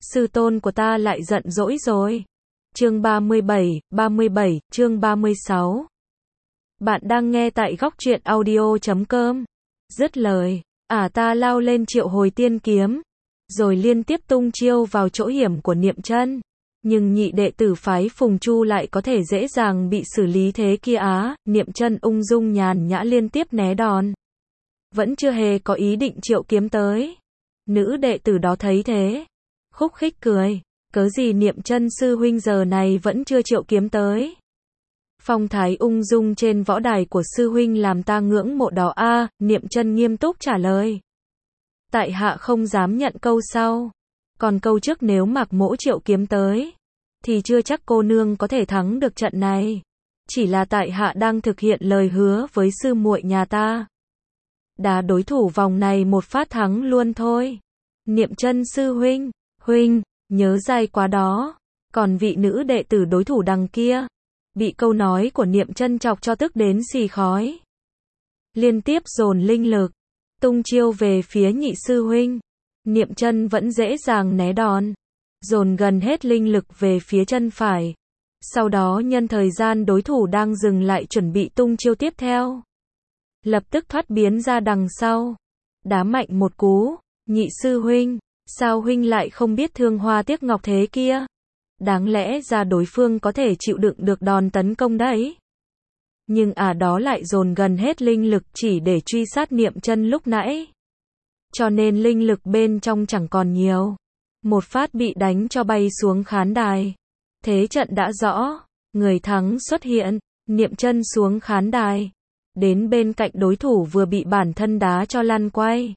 sư tôn của ta lại giận dỗi rồi. Chương 37, chương 36. Bạn đang nghe tại góc truyện audio.com. Dứt lời, ta lao lên triệu hồi tiên kiếm, rồi liên tiếp tung chiêu vào chỗ hiểm của Niệm Chân. Nhưng nhị đệ tử phái Phùng Chu lại có thể dễ dàng bị xử lý thế kia á. Niệm Chân ung dung nhàn nhã liên tiếp né đòn, vẫn chưa hề có ý định triệu kiếm tới. Nữ đệ tử đó thấy thế, khúc khích cười, cớ gì Niệm Chân sư huynh giờ này vẫn chưa triệu kiếm tới. Phong thái ung dung trên võ đài của sư huynh làm ta ngưỡng mộ đó a. Niệm Chân nghiêm túc trả lời. Tại hạ không dám nhận câu sau, còn câu trước nếu Mạc Mỗ triệu kiếm tới, thì chưa chắc cô nương có thể thắng được trận này. Chỉ là tại hạ đang thực hiện lời hứa với sư muội nhà ta, đá đối thủ vòng này một phát thắng luôn thôi. Niệm Chân sư huynh, nhớ dai quá đó. Còn vị nữ đệ tử đối thủ đằng kia, bị câu nói của Niệm Chân chọc cho tức đến xì khói, liên tiếp dồn linh lực, tung chiêu về phía nhị sư huynh. Niệm Chân vẫn dễ dàng né đòn, dồn gần hết linh lực về phía chân phải. Sau đó nhân thời gian đối thủ đang dừng lại chuẩn bị tung chiêu tiếp theo, lập tức thoát biến ra đằng sau, đá mạnh một cú. Nhị sư huynh, sao huynh lại không biết thương hoa tiếc ngọc thế kia? Đáng lẽ ra đối phương có thể chịu đựng được đòn tấn công đấy. Nhưng đó lại dồn gần hết linh lực chỉ để truy sát Niệm Chân lúc nãy, cho nên linh lực bên trong chẳng còn nhiều. Một phát bị đánh cho bay xuống khán đài. Thế trận đã rõ, người thắng xuất hiện. Niệm Chân xuống khán đài, đến bên cạnh đối thủ vừa bị bản thân đá cho lăn quay,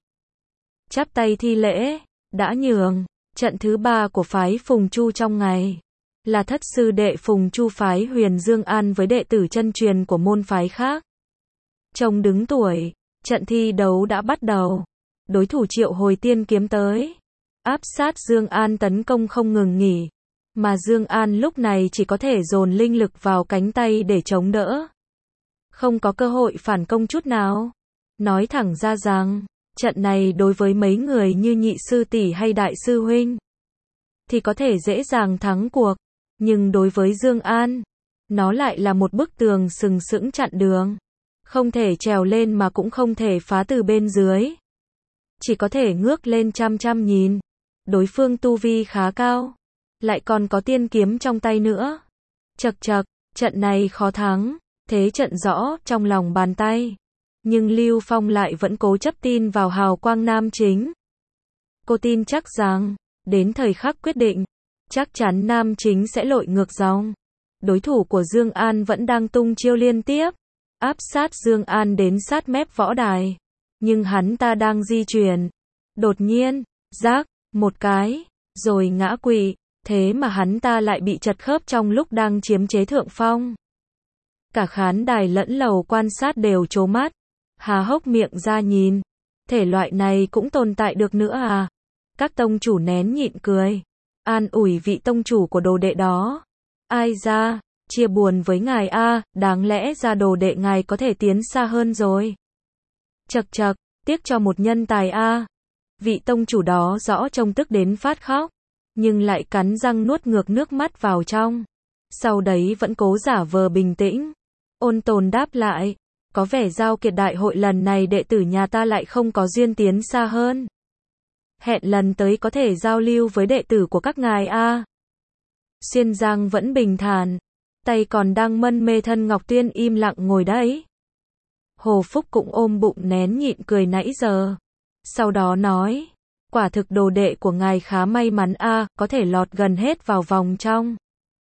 chắp tay thi lễ, đã nhường. Trận thứ 3 của phái Phùng Chu trong ngày, là thất sư đệ Phùng Chu phái Huyền Dương An với đệ tử chân truyền của môn phái khác. Trông đứng tuổi, trận thi đấu đã bắt đầu. Đối thủ triệu hồi tiên kiếm tới, áp sát Dương An tấn công không ngừng nghỉ, mà Dương An lúc này chỉ có thể dồn linh lực vào cánh tay để chống đỡ, không có cơ hội phản công chút nào. Nói thẳng ra rằng, trận này đối với mấy người như nhị sư tỷ hay đại sư huynh thì có thể dễ dàng thắng cuộc, nhưng đối với Dương An, nó lại là một bức tường sừng sững chặn đường, không thể trèo lên mà cũng không thể phá từ bên dưới, chỉ có thể ngước lên chăm chăm nhìn. Đối phương tu vi khá cao, lại còn có tiên kiếm trong tay nữa. Chậc chậc, trận này khó thắng, thế trận rõ trong lòng bàn tay. Nhưng Lưu Phong lại vẫn cố chấp tin vào hào quang nam chính. Cô tin chắc rằng, đến thời khắc quyết định, chắc chắn nam chính sẽ lội ngược dòng. Đối thủ của Dương An vẫn đang tung chiêu liên tiếp, áp sát Dương An đến sát mép võ đài. Nhưng hắn ta đang di chuyển, đột nhiên, rác, một cái, rồi ngã quỵ. Thế mà hắn ta lại bị chật khớp trong lúc đang chiếm chế thượng phong. Cả khán đài lẫn lầu quan sát đều trố mắt, há hốc miệng ra nhìn. Thể loại này cũng tồn tại được nữa à? Các tông chủ nén nhịn cười, an ủi vị tông chủ của đồ đệ đó. Ai ra, chia buồn với ngài a, đáng lẽ ra đồ đệ ngài có thể tiến xa hơn rồi. Chậc chậc, tiếc cho một nhân tài a. Vị tông chủ đó rõ trông tức đến phát khóc, nhưng lại cắn răng nuốt ngược nước mắt vào trong. Sau đấy vẫn cố giả vờ bình tĩnh, ôn tồn đáp lại, có vẻ giao kiệt đại hội lần này đệ tử nhà ta lại không có duyên tiến xa hơn. Hẹn lần tới có thể giao lưu với đệ tử của các ngài a. Xuyên Giang vẫn bình thản, tay còn đang mân mê thân Ngọc Tuyên im lặng ngồi đấy. Hồ Phúc cũng ôm bụng nén nhịn cười nãy giờ. Sau đó nói, quả thực đồ đệ của ngài khá may mắn a, có thể lọt gần hết vào vòng trong.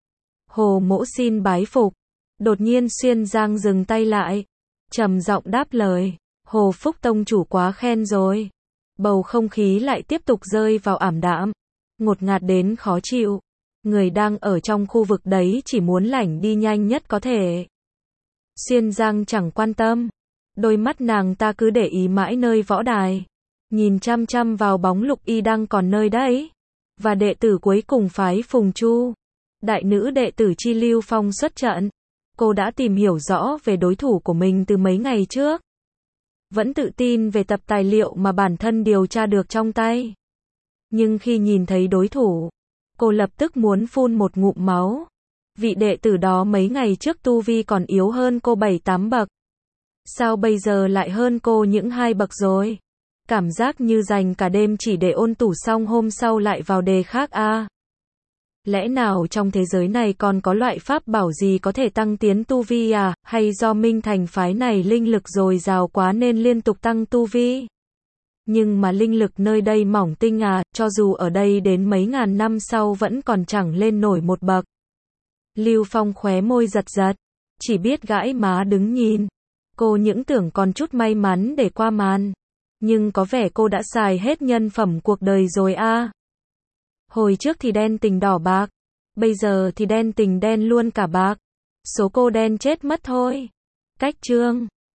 Hồ Mỗ xin bái phục. Đột nhiên Xuyên Giang dừng tay lại, trầm giọng đáp lời, Hồ Phúc tông chủ quá khen rồi. Bầu không khí lại tiếp tục rơi vào ảm đạm, ngột ngạt đến khó chịu. Người đang ở trong khu vực đấy chỉ muốn lảnh đi nhanh nhất có thể. Xuyên Giang chẳng quan tâm, đôi mắt nàng ta cứ để ý mãi nơi võ đài, nhìn chăm chăm vào bóng Lục Y đang còn nơi đấy. Và đệ tử cuối cùng phái Phùng Chu, đại nữ đệ tử Chi Lưu Phong xuất trận. Cô đã tìm hiểu rõ về đối thủ của mình từ mấy ngày trước, vẫn tự tin về tập tài liệu mà bản thân điều tra được trong tay. Nhưng khi nhìn thấy đối thủ, Cô lập tức muốn phun một ngụm máu. Vị đệ tử đó mấy ngày trước tu vi còn yếu hơn cô 7-8 bậc. Sao bây giờ lại hơn cô những 2 bậc rồi? Cảm giác như dành cả đêm chỉ để ôn tủ xong hôm sau lại vào đề khác a. Lẽ nào trong thế giới này còn có loại pháp bảo gì có thể tăng tiến tu vi à, hay do Minh Thành phái này linh lực dồi dào quá nên liên tục tăng tu vi? Nhưng mà linh lực nơi đây mỏng tinh à, cho dù ở đây đến mấy ngàn năm sau vẫn còn chẳng lên nổi một bậc. Lưu Phong khóe môi giật giật, chỉ biết gãi má đứng nhìn. Cô những tưởng còn chút may mắn để qua màn. Nhưng có vẻ cô đã xài hết nhân phẩm cuộc đời rồi a. Hồi trước thì đen tình đỏ bạc, bây giờ thì đen tình đen luôn cả bạc. Số cô đen chết mất thôi. Cách chương